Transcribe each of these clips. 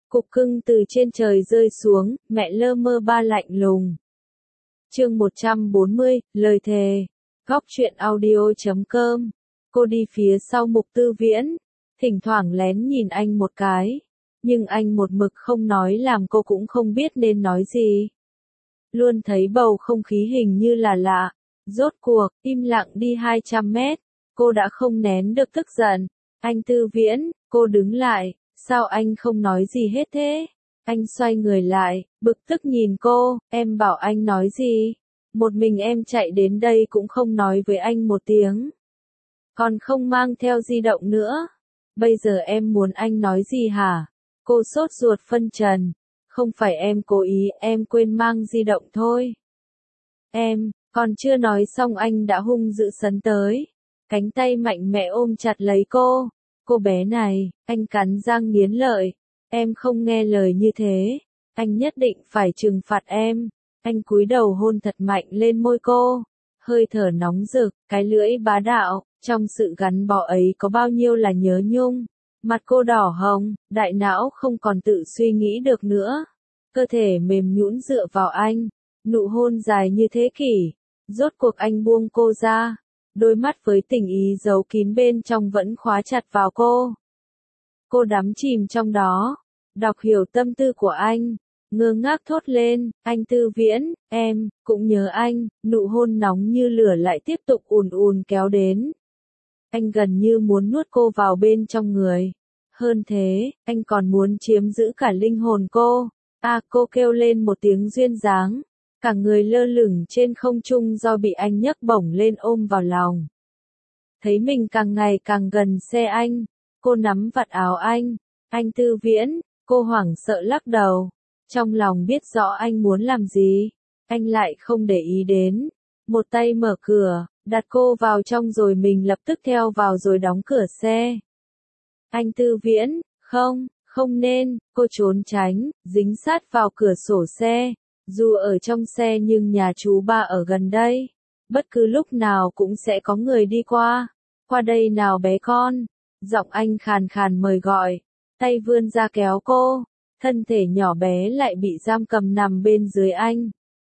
Cục cưng từ trên trời rơi xuống, mẹ lơ mơ ba lạnh lùng. Chương 140, lời thề. Góc truyện audio.com. Cô đi phía sau Mục Tư Viễn, thỉnh thoảng lén nhìn anh một cái, nhưng anh một mực không nói làm cô cũng không biết nên nói gì. Luôn thấy bầu không khí hình như là lạ, rốt cuộc, im lặng đi 200 mét, cô đã không nén được tức giận. Anh Tư Viễn, cô đứng lại, sao anh không nói gì hết thế? Anh xoay người lại, bực tức nhìn cô, em bảo anh nói gì? Một mình em chạy đến đây cũng không nói với anh một tiếng. Còn không mang theo di động nữa. Bây giờ em muốn anh nói gì hả? Cô sốt ruột phân trần. Không phải em cố ý, em quên mang di động thôi. Em, còn chưa nói xong anh đã hung dữ sấn tới. Cánh tay mạnh mẽ ôm chặt lấy cô. Cô bé này, anh cắn răng nghiến lợi. Em không nghe lời như thế. Anh nhất định phải trừng phạt em. Anh cúi đầu hôn thật mạnh lên môi cô. Hơi thở nóng rực, cái lưỡi bá đạo. Trong sự gắn bó ấy có bao nhiêu là nhớ nhung. Mặt cô đỏ hồng, đại não không còn tự suy nghĩ được nữa. Cơ thể mềm nhũn dựa vào anh. Nụ hôn dài như thế kỷ. Rốt cuộc anh buông cô ra. Đôi mắt với tình ý giấu kín bên trong vẫn khóa chặt vào cô. Cô đắm chìm trong đó. Đọc hiểu tâm tư của anh. Ngơ ngác thốt lên, anh Tư Viễn, em, cũng nhớ anh. Nụ hôn nóng như lửa lại tiếp tục ùn ùn kéo đến. Anh gần như muốn nuốt cô vào bên trong người. Hơn thế, anh còn muốn chiếm giữ cả linh hồn cô. Cô kêu lên một tiếng duyên dáng. Cả người lơ lửng trên không trung do bị anh nhấc bổng lên ôm vào lòng. Thấy mình càng ngày càng gần xe anh. Cô nắm vạt áo anh. Anh Tư Viễn, cô hoảng sợ lắc đầu. Trong lòng biết rõ anh muốn làm gì. Anh lại không để ý đến. Một tay mở cửa, đặt cô vào trong rồi mình lập tức theo vào rồi đóng cửa xe. Anh Tư Viễn, không nên, cô trốn tránh, dính sát vào cửa sổ xe. Dù ở trong xe nhưng nhà chú ba ở gần đây. Bất cứ lúc nào cũng sẽ có người đi qua. Qua đây nào bé con. Giọng anh khàn khàn mời gọi. Tay vươn ra kéo cô. Thân thể nhỏ bé lại bị giam cầm nằm bên dưới anh.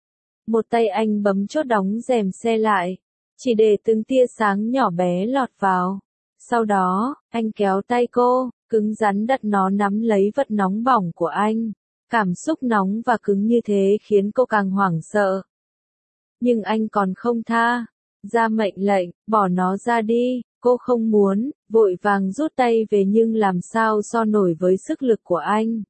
Một tay anh bấm chốt đóng rèm xe lại. Chỉ để từng tia sáng nhỏ bé lọt vào. Sau đó, anh kéo tay cô, cứng rắn đặt nó nắm lấy vật nóng bỏng của anh. Cảm xúc nóng và cứng như thế khiến cô càng hoảng sợ. Nhưng anh còn không tha. Ra mệnh lệnh, bỏ nó ra đi. Cô không muốn, vội vàng rút tay về nhưng làm sao so nổi với sức lực của anh.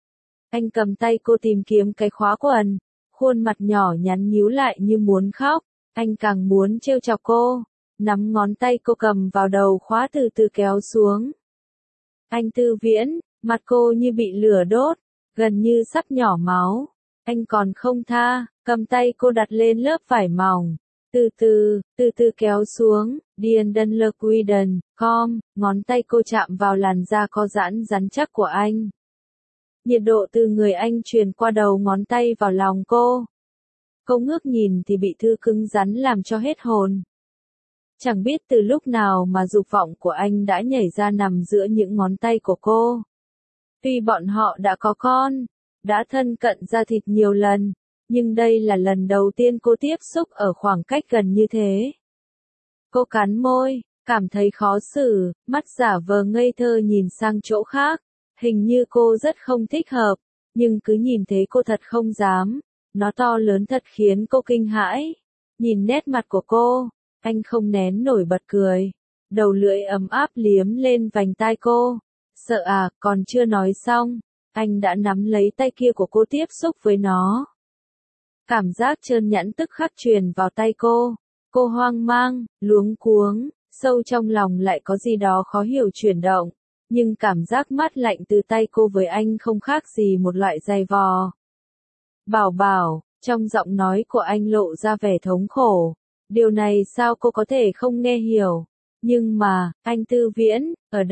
Anh cầm tay cô tìm kiếm cái khóa quần. Khuôn mặt nhỏ nhắn nhíu lại như muốn khóc. Anh càng muốn trêu chọc cô. Nắm ngón tay cô cầm vào đầu khóa từ từ kéo xuống. Anh Tư Viễn, mặt cô như bị lửa đốt. Gần như sắp nhỏ máu. Anh còn không tha, cầm tay cô đặt lên lớp vải mỏng. Từ từ kéo xuống. Điền Đân Lơ Quiden, ngón tay cô chạm vào làn da có giãn rắn chắc của anh. Nhiệt độ từ người anh truyền qua đầu ngón tay vào lòng cô. Cô ngước nhìn thì bị thứ cứng rắn làm cho hết hồn. Chẳng biết từ lúc nào mà dục vọng của anh đã nhảy ra nằm giữa những ngón tay của cô. Tuy bọn họ đã có con, đã thân cận da thịt nhiều lần, nhưng đây là lần đầu tiên cô tiếp xúc ở khoảng cách gần như thế. Cô cắn môi, cảm thấy khó xử, mắt giả vờ ngây thơ nhìn sang chỗ khác. Hình như cô rất không thích hợp, nhưng cứ nhìn thấy cô thật không dám. Nó to lớn thật khiến cô kinh hãi. Nhìn nét mặt của cô, anh không nén nổi bật cười. Đầu lưỡi ấm áp liếm lên vành tai cô. Sợ à, còn chưa nói xong. Anh đã nắm lấy tay kia của cô tiếp xúc với nó. Cảm giác trơn nhẵn tức khắc truyền vào tay cô. Cô hoang mang, luống cuống, sâu trong lòng lại có gì đó khó hiểu chuyển động. Nhưng cảm giác mát lạnh từ tay cô với anh không khác gì một loại giày vò. Bảo bảo, trong giọng nói của anh lộ ra vẻ thống khổ. Điều này sao cô có thể không nghe hiểu. Nhưng mà, anh Tư Viễn,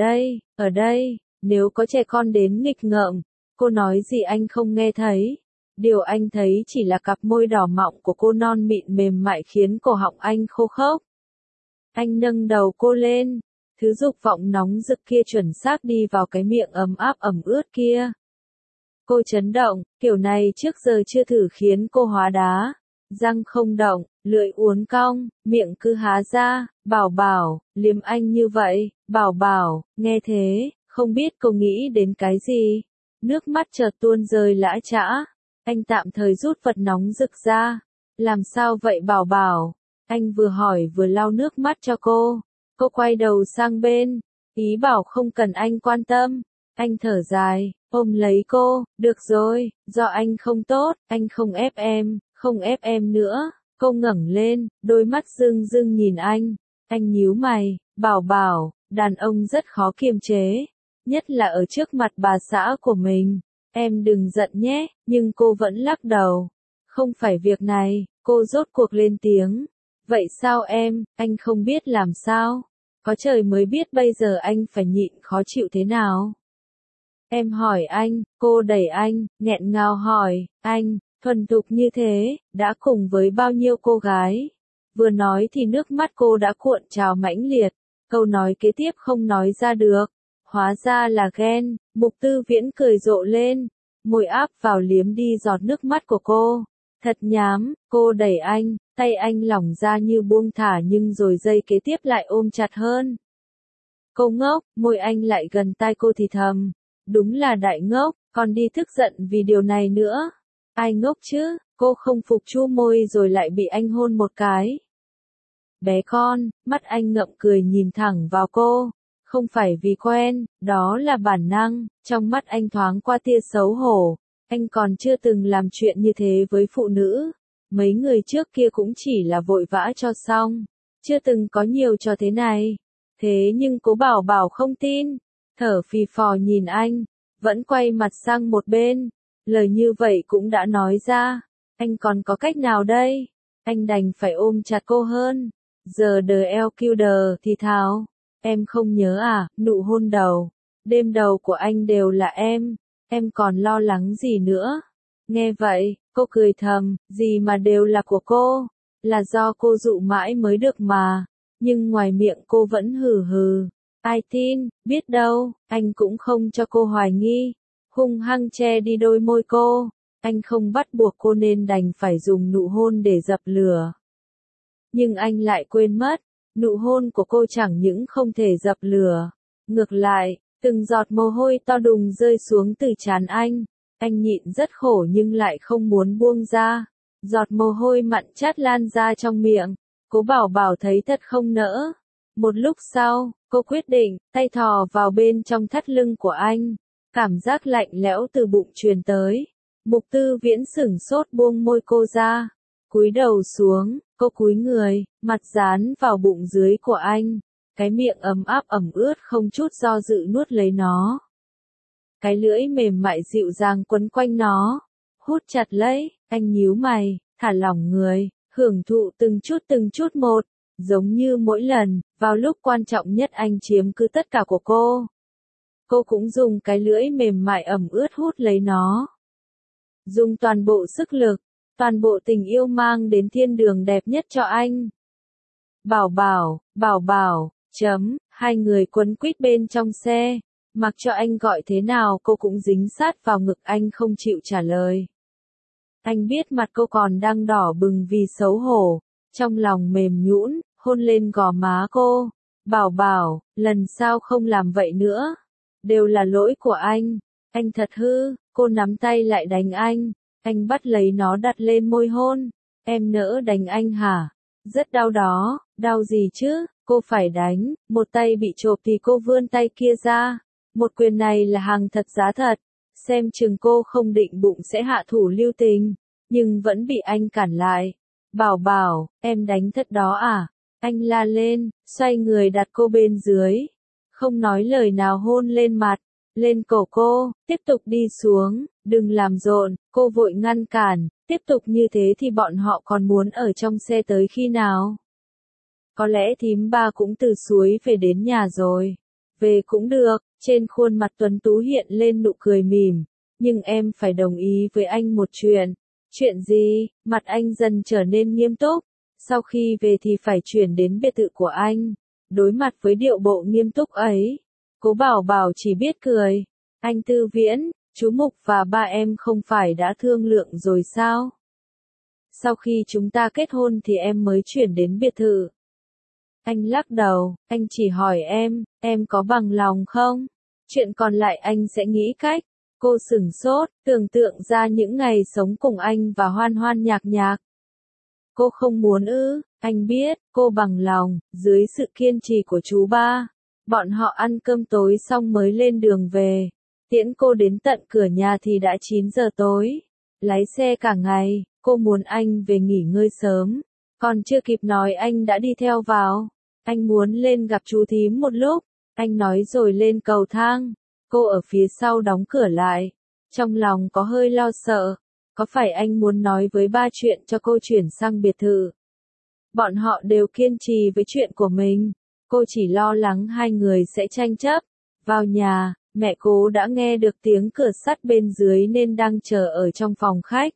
ở đây, nếu có trẻ con đến nghịch ngợm, cô nói gì anh không nghe thấy. Điều anh thấy chỉ là cặp môi đỏ mọng của cô non mịn mềm mại khiến cổ họng anh khô khốc. Anh nâng đầu cô lên. Thứ dục vọng nóng rực kia chuẩn xác đi vào cái miệng ấm áp ẩm ướt kia. Cô chấn động, kiểu này trước giờ chưa thử khiến cô hóa đá. Răng không động, lưỡi uốn cong, miệng cứ há ra, Bảo Bảo, liếm anh như vậy, Bảo Bảo, nghe thế, không biết cô nghĩ đến cái gì. Nước mắt chợt tuôn rơi lã chã, anh tạm thời rút vật nóng rực ra. Làm sao vậy Bảo Bảo? Anh vừa hỏi vừa lau nước mắt cho cô. Cô quay đầu sang bên, ý bảo không cần anh quan tâm. Anh thở dài, ôm lấy cô, được rồi, do anh không tốt, anh không ép em nữa. Cô ngẩng lên, đôi mắt rưng rưng nhìn anh nhíu mày, Bảo Bảo, đàn ông rất khó kiềm chế, nhất là ở trước mặt bà xã của mình. Em đừng giận nhé, nhưng cô vẫn lắc đầu. Không phải việc này, cô rốt cuộc lên tiếng. Vậy sao em, anh không biết làm sao? Có trời mới biết bây giờ anh phải nhịn khó chịu thế nào. Em hỏi anh, cô đẩy anh, nghẹn ngào hỏi, anh, thuần thục như thế, đã cùng với bao nhiêu cô gái? Vừa nói thì nước mắt cô đã cuộn trào mãnh liệt, câu nói kế tiếp không nói ra được. Hóa ra là ghen, Mục Tư Viễn cười rộ lên, môi áp vào liếm đi giọt nước mắt của cô. Thật nhám, cô đẩy anh, tay anh lỏng ra như buông thả nhưng rồi giây kế tiếp lại ôm chặt hơn. Cô ngốc, môi anh lại gần tai cô thì thầm. Đúng là đại ngốc, còn đi tức giận vì điều này nữa. Ai ngốc chứ, cô không phục chu môi rồi lại bị anh hôn một cái. Bé con, mắt anh ngậm cười nhìn thẳng vào cô. Không phải vì quen, đó là bản năng, trong mắt anh thoáng qua tia xấu hổ. Anh còn chưa từng làm chuyện như thế với phụ nữ. Mấy người trước kia cũng chỉ là vội vã cho xong. Chưa từng có nhiều cho thế này. Thế nhưng cố Bảo Bảo không tin. Thở phì phò nhìn anh. Vẫn quay mặt sang một bên. Lời như vậy cũng đã nói ra. Anh còn có cách nào đây? Anh đành phải ôm chặt cô hơn. Giờ đờ eo kêu đờ thì thào. Em không nhớ à, nụ hôn đầu. Đêm đầu của anh đều là em còn lo lắng gì nữa. Nghe vậy, cô cười thầm, gì mà đều là của cô. Là do cô dụ mãi mới được mà. Nhưng ngoài miệng cô vẫn hừ hừ. Ai tin, biết đâu, anh cũng không cho cô hoài nghi. Hung hăng che đi đôi môi cô. Anh không bắt buộc cô nên đành phải dùng nụ hôn để dập lửa. Nhưng anh lại quên mất, nụ hôn của cô chẳng những không thể dập lửa. Ngược lại, từng giọt mồ hôi to đùng rơi xuống từ trán anh. Anh nhịn rất khổ nhưng lại không muốn buông ra. Giọt mồ hôi mặn chát lan ra trong miệng. Cố Bảo Bảo thấy thật không nỡ. Một lúc sau, cô quyết định, tay thò vào bên trong thắt lưng của anh. Cảm giác lạnh lẽo từ bụng truyền tới. Mục Tư Viễn sửng sốt buông môi cô ra. Cúi đầu xuống, cô cúi người, mặt dán vào bụng dưới của anh. Cái miệng ấm áp ẩm ướt không chút do dự nuốt lấy nó. Cái lưỡi mềm mại dịu dàng quấn quanh nó. Hút chặt lấy, anh nhíu mày, thả lỏng người, hưởng thụ từng chút một. Giống như mỗi lần, vào lúc quan trọng nhất anh chiếm cứ tất cả của cô. Cô cũng dùng cái lưỡi mềm mại ẩm ướt hút lấy nó. Dùng toàn bộ sức lực, toàn bộ tình yêu mang đến thiên đường đẹp nhất cho anh. Bảo Bảo, hai người quấn quýt bên trong xe. Mặc cho anh gọi thế nào cô cũng dính sát vào ngực anh không chịu trả lời. Anh biết mặt cô còn đang đỏ bừng vì xấu hổ. Trong lòng mềm nhũn, hôn lên gò má cô. Bảo Bảo, lần sau không làm vậy nữa. Đều là lỗi của anh thật hư. Cô nắm tay lại đánh anh bắt lấy nó đặt lên môi hôn. Em nỡ đánh anh hả? Rất đau đó, đau gì chứ, cô phải đánh. Một tay bị chộp thì cô vươn tay kia ra. Một quyền này là hàng thật giá thật. Xem chừng cô không định bụng sẽ hạ thủ lưu tình, nhưng vẫn bị anh cản lại. Bảo Bảo, em đánh thật đó à? Anh la lên, xoay người đặt cô bên dưới. Không nói lời nào hôn lên mặt, lên cổ cô, tiếp tục đi xuống, đừng làm rộn, cô vội ngăn cản, tiếp tục như thế thì bọn họ còn muốn ở trong xe tới khi nào? Có lẽ thím ba cũng từ suối về đến nhà rồi. Về cũng được, trên khuôn mặt tuấn tú hiện lên nụ cười mỉm, nhưng em phải đồng ý với anh một chuyện. Chuyện gì? Mặt anh dần trở nên nghiêm túc. Sau khi về thì phải chuyển đến biệt thự của anh. Đối mặt với điệu bộ nghiêm túc ấy, Cố Bảo Bảo chỉ biết cười. Anh Tư Viễn, Chú Mục và ba em không phải đã thương lượng rồi sao? Sau khi chúng ta kết hôn thì em mới chuyển đến biệt thự. Anh lắc đầu, anh chỉ hỏi em có bằng lòng không? Chuyện còn lại anh sẽ nghĩ cách. Cô sửng sốt, tưởng tượng ra những ngày sống cùng anh và hoan hoan nhạc nhạc. Cô không muốn ư, anh biết, cô bằng lòng, dưới sự kiên trì của chú ba. Bọn họ ăn cơm tối xong mới lên đường về. Tiễn cô đến tận cửa nhà thì đã 9 giờ tối. Lái xe cả ngày, cô muốn anh về nghỉ ngơi sớm. Còn chưa kịp nói anh đã đi theo vào. Anh muốn lên gặp chú thím một lúc. Anh nói rồi lên cầu thang. Cô ở phía sau đóng cửa lại. Trong lòng có hơi lo sợ. Có phải anh muốn nói với ba chuyện cho cô chuyển sang biệt thự? Bọn họ đều kiên trì với chuyện của mình. Cô chỉ lo lắng hai người sẽ tranh chấp. Vào nhà, mẹ cô đã nghe được tiếng cửa sắt bên dưới nên đang chờ ở trong phòng khách.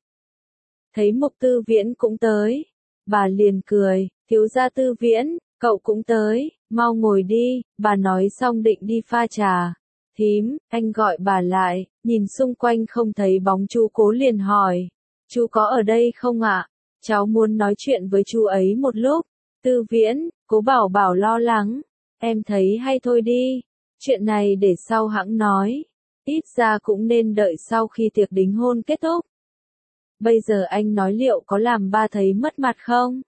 Thấy Mục Tư Viễn cũng tới. Bà liền cười, thiếu gia Tư Viễn, cậu cũng tới, mau ngồi đi, bà nói xong định đi pha trà. Thím, anh gọi bà lại, nhìn xung quanh không thấy bóng chú Cố liền hỏi. Chú có ở đây không ạ? Cháu muốn nói chuyện với chú ấy một lúc. Tư Viễn, Cố Bảo Bảo lo lắng. Em thấy hay thôi đi. Chuyện này để sau hẵng nói. Ít ra cũng nên đợi sau khi tiệc đính hôn kết thúc. Bây giờ anh nói liệu có làm ba thấy mất mặt không?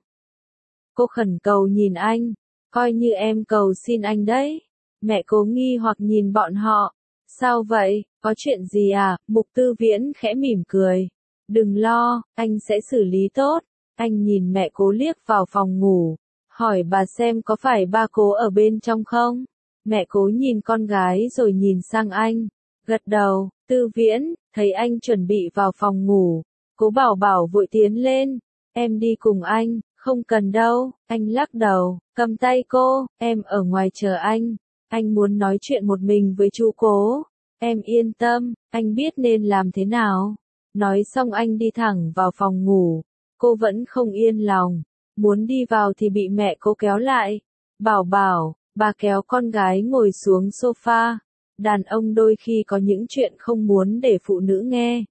Cô khẩn cầu nhìn anh. Coi như em cầu xin anh đấy. Mẹ Cố nghi hoặc nhìn bọn họ. Sao vậy, có chuyện gì à? Mục Tư Viễn khẽ mỉm cười. Đừng lo, anh sẽ xử lý tốt. Anh nhìn mẹ Cố liếc vào phòng ngủ. Hỏi bà xem có phải ba Cố ở bên trong không? Mẹ Cố nhìn con gái rồi nhìn sang anh. Gật đầu, Tư Viễn, thấy anh chuẩn bị vào phòng ngủ. Cố Bảo Bảo vội tiến lên. Em đi cùng anh, không cần đâu. Anh lắc đầu, cầm tay cô, em ở ngoài chờ anh. Anh muốn nói chuyện một mình với chú Cố. Em yên tâm, anh biết nên làm thế nào. Nói xong anh đi thẳng vào phòng ngủ. Cô vẫn không yên lòng. Muốn đi vào thì bị mẹ cô kéo lại. Bảo Bảo, bà kéo con gái ngồi xuống sofa. Đàn ông đôi khi có những chuyện không muốn để phụ nữ nghe.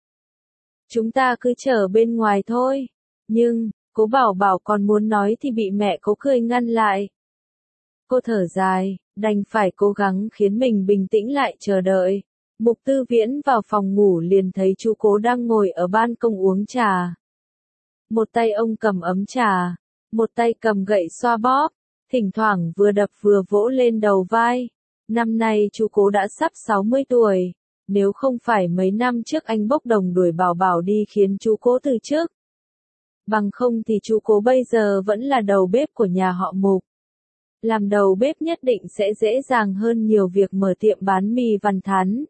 Chúng ta cứ chờ bên ngoài thôi. Nhưng, Cố Bảo Bảo còn muốn nói thì bị mẹ cô cười ngăn lại. Cô thở dài, đành phải cố gắng khiến mình bình tĩnh lại chờ đợi. Mục Tư Viễn vào phòng ngủ liền thấy chú Cố đang ngồi ở ban công uống trà. Một tay ông cầm ấm trà, một tay cầm gậy xoa bóp, thỉnh thoảng vừa đập vừa vỗ lên đầu vai. Năm nay chú Cố đã sắp 60 tuổi. Nếu không phải mấy năm trước anh bốc đồng đuổi Bảo Bảo đi khiến chú Cố từ chức. Bằng không thì chú Cố bây giờ vẫn là đầu bếp của nhà họ Mục. Làm đầu bếp nhất định sẽ dễ dàng hơn nhiều việc mở tiệm bán mì Văn Thắn.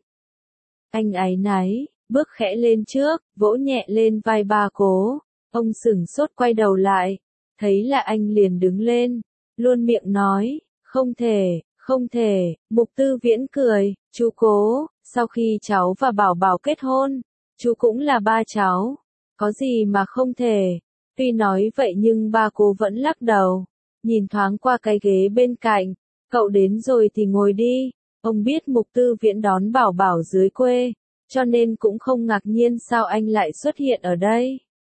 Anh áy náy, bước khẽ lên trước, vỗ nhẹ lên vai ba Cố. Ông sửng sốt quay đầu lại, thấy là anh liền đứng lên, luôn miệng nói, không thể, Mục Tư Viễn cười, chú Cố, sau khi cháu và Bảo Bảo kết hôn, chú cũng là ba cháu, có gì mà không thể. Tuy nói vậy nhưng ba Cố vẫn lắc đầu, nhìn thoáng qua cái ghế bên cạnh, cậu đến rồi thì ngồi đi. Ông biết Mục Tư Viễn đón Bảo Bảo dưới quê, cho nên cũng không ngạc nhiên sao anh lại xuất hiện ở đây.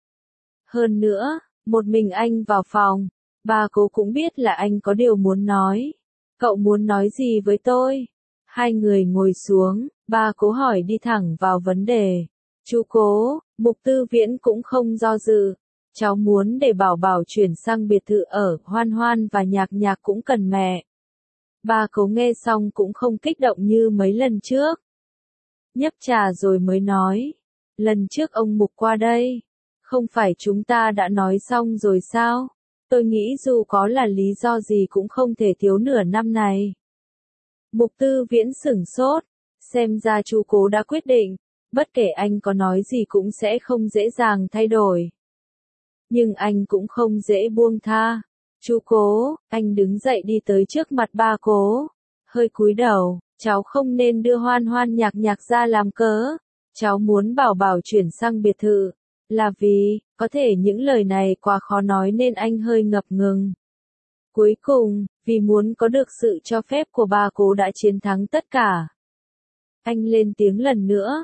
Hơn nữa, một mình anh vào phòng, ba Cố cũng biết là anh có điều muốn nói. Cậu muốn nói gì với tôi? Hai người ngồi xuống, ba Cố hỏi đi thẳng vào vấn đề. Chú Cố, Mục Tư Viễn cũng không do dự. Cháu muốn để Bảo Bảo chuyển sang biệt thự ở, Hoan Hoan và Nhạc Nhạc cũng cần mẹ. Ba Cố nghe xong cũng không kích động như mấy lần trước. Nhấp trà rồi mới nói. Lần trước ông Mục qua đây. Không phải chúng ta đã nói xong rồi sao? Tôi nghĩ dù có là lý do gì cũng không thể thiếu nửa năm này. Mục Tư Viễn sửng sốt. Xem ra chú Cố đã quyết định. Bất kể anh có nói gì cũng sẽ không dễ dàng thay đổi. Nhưng anh cũng không dễ buông tha. Chú Cố, anh đứng dậy đi tới trước mặt ba Cố. Hơi cúi đầu, cháu không nên đưa Hoan Hoan Nhạc Nhạc ra làm cớ. Cháu muốn Bảo Bảo chuyển sang biệt thự. Là vì, có thể những lời này quá khó nói nên anh hơi ngập ngừng. Cuối cùng, vì muốn có được sự cho phép của ba Cố đã chiến thắng tất cả. Anh lên tiếng lần nữa.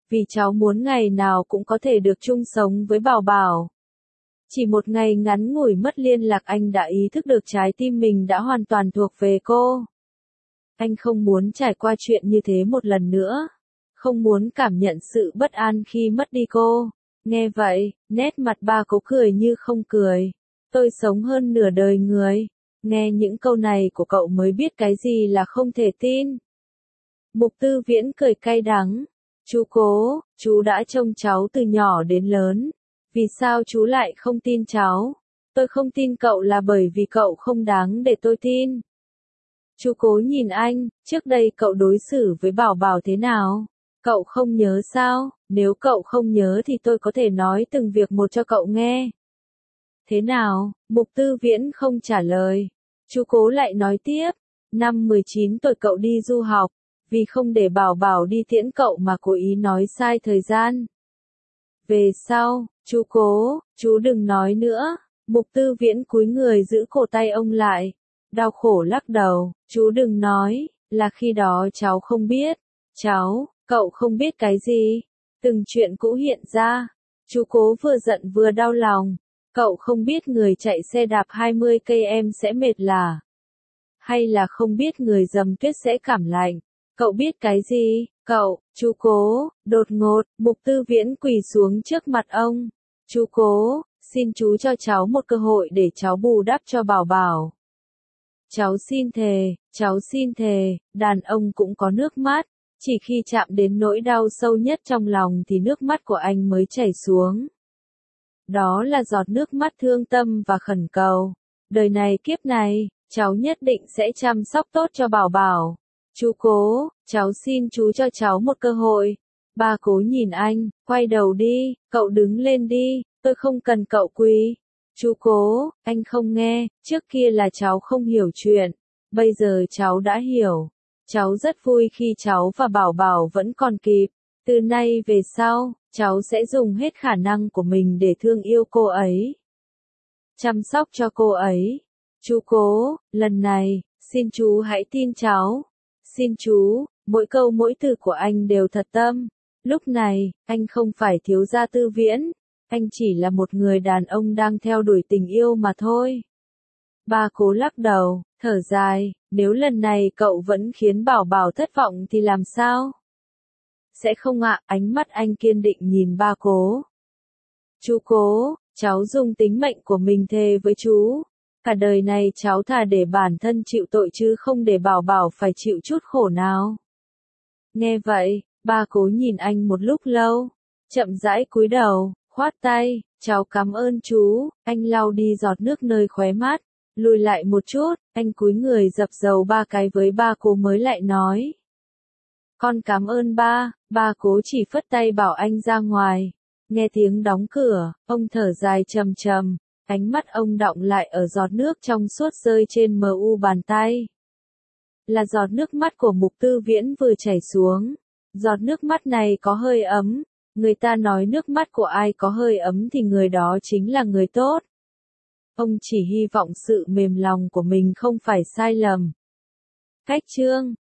vì cháu muốn ngày nào cũng có thể được chung sống với Bảo Bảo. Chỉ một ngày ngắn ngủi mất liên lạc anh đã ý thức được trái tim mình đã hoàn toàn thuộc về cô. Anh không muốn trải qua chuyện như thế một lần nữa. Không muốn cảm nhận sự bất an khi mất đi cô. Nghe vậy, nét mặt ba cố cười như không cười. Tôi sống hơn nửa đời người. Nghe những câu này của cậu mới biết cái gì là không thể tin. Mục Tư Viễn cười cay đắng. Chú Cố, chú đã trông cháu từ nhỏ đến lớn. Vì sao chú lại không tin cháu? Tôi không tin cậu là bởi vì cậu không đáng để tôi tin. Chú Cố nhìn anh, trước đây cậu đối xử với Bảo Bảo thế nào? Cậu không nhớ sao? Nếu cậu không nhớ thì tôi có thể nói từng việc một cho cậu nghe. Thế nào? Mục Tư Viễn không trả lời. Chú Cố lại nói tiếp. Năm 19 tuổi cậu đi du học. Vì không để Bảo Bảo đi tiễn cậu mà cố ý nói sai thời gian. Về sau, chú Cố, chú đừng nói nữa. Mục Tư Viễn cúi người giữ cổ tay ông lại. Đau khổ lắc đầu, chú đừng nói, là khi đó cháu không biết. Cháu, cậu không biết cái gì? Từng chuyện cũ hiện ra. Chú Cố vừa giận vừa đau lòng. Cậu không biết người chạy xe đạp 20 cây em sẽ mệt là? Hay là không biết người dầm tuyết sẽ cảm lạnh? Cậu biết cái gì? Cậu, chú Cố, đột ngột, Mục Tư Viễn quỳ xuống trước mặt ông. Chú Cố, xin chú cho cháu một cơ hội để cháu bù đắp cho Bảo Bảo. Cháu xin thề, đàn ông cũng có nước mắt. Chỉ khi chạm đến nỗi đau sâu nhất trong lòng thì nước mắt của anh mới chảy xuống. Đó là giọt nước mắt thương tâm và khẩn cầu. Đời này kiếp này, cháu nhất định sẽ chăm sóc tốt cho Bảo Bảo. Chú Cố, cháu xin chú cho cháu một cơ hội. Ba Cố nhìn anh, quay đầu đi, cậu đứng lên đi, tôi không cần cậu quỳ. Chú Cố, anh không nghe, trước kia là cháu không hiểu chuyện, bây giờ cháu đã hiểu. Cháu rất vui khi cháu và Bảo Bảo vẫn còn kịp. Từ nay về sau, cháu sẽ dùng hết khả năng của mình để thương yêu cô ấy. Chăm sóc cho cô ấy. Chú Cố, lần này, xin chú hãy tin cháu. Xin chú, mỗi câu mỗi từ của anh đều thật tâm. Lúc này, anh không phải thiếu gia Tư Viễn. Anh chỉ là một người đàn ông đang theo đuổi tình yêu mà thôi. Ba Cố lắc đầu, thở dài, nếu lần này cậu vẫn khiến Bảo Bảo thất vọng thì làm sao? Sẽ không ạ, ánh mắt anh kiên định nhìn ba Cố. Chú Cố, cháu dùng tính mệnh của mình thề với chú. Cả đời này cháu thà để bản thân chịu tội chứ không để Bảo Bảo phải chịu chút khổ nào. Nghe vậy, ba Cố nhìn anh một lúc lâu, chậm rãi cúi đầu, khoát tay, cháu cảm ơn chú, anh lau đi giọt nước nơi khóe mắt, lùi lại một chút, anh cúi người dập dầu ba cái với ba Cố mới lại nói. Con cảm ơn ba, ba Cố chỉ phất tay bảo anh ra ngoài. Nghe tiếng đóng cửa, ông thở dài trầm trầm, ánh mắt ông đọng lại ở giọt nước trong suốt rơi trên mu bàn tay. Là giọt nước mắt của Mục Tư Viễn vừa chảy xuống. Giọt nước mắt này có hơi ấm. Người ta nói nước mắt của ai có hơi ấm thì người đó chính là người tốt. Ông chỉ hy vọng sự mềm lòng của mình không phải sai lầm. Cách chương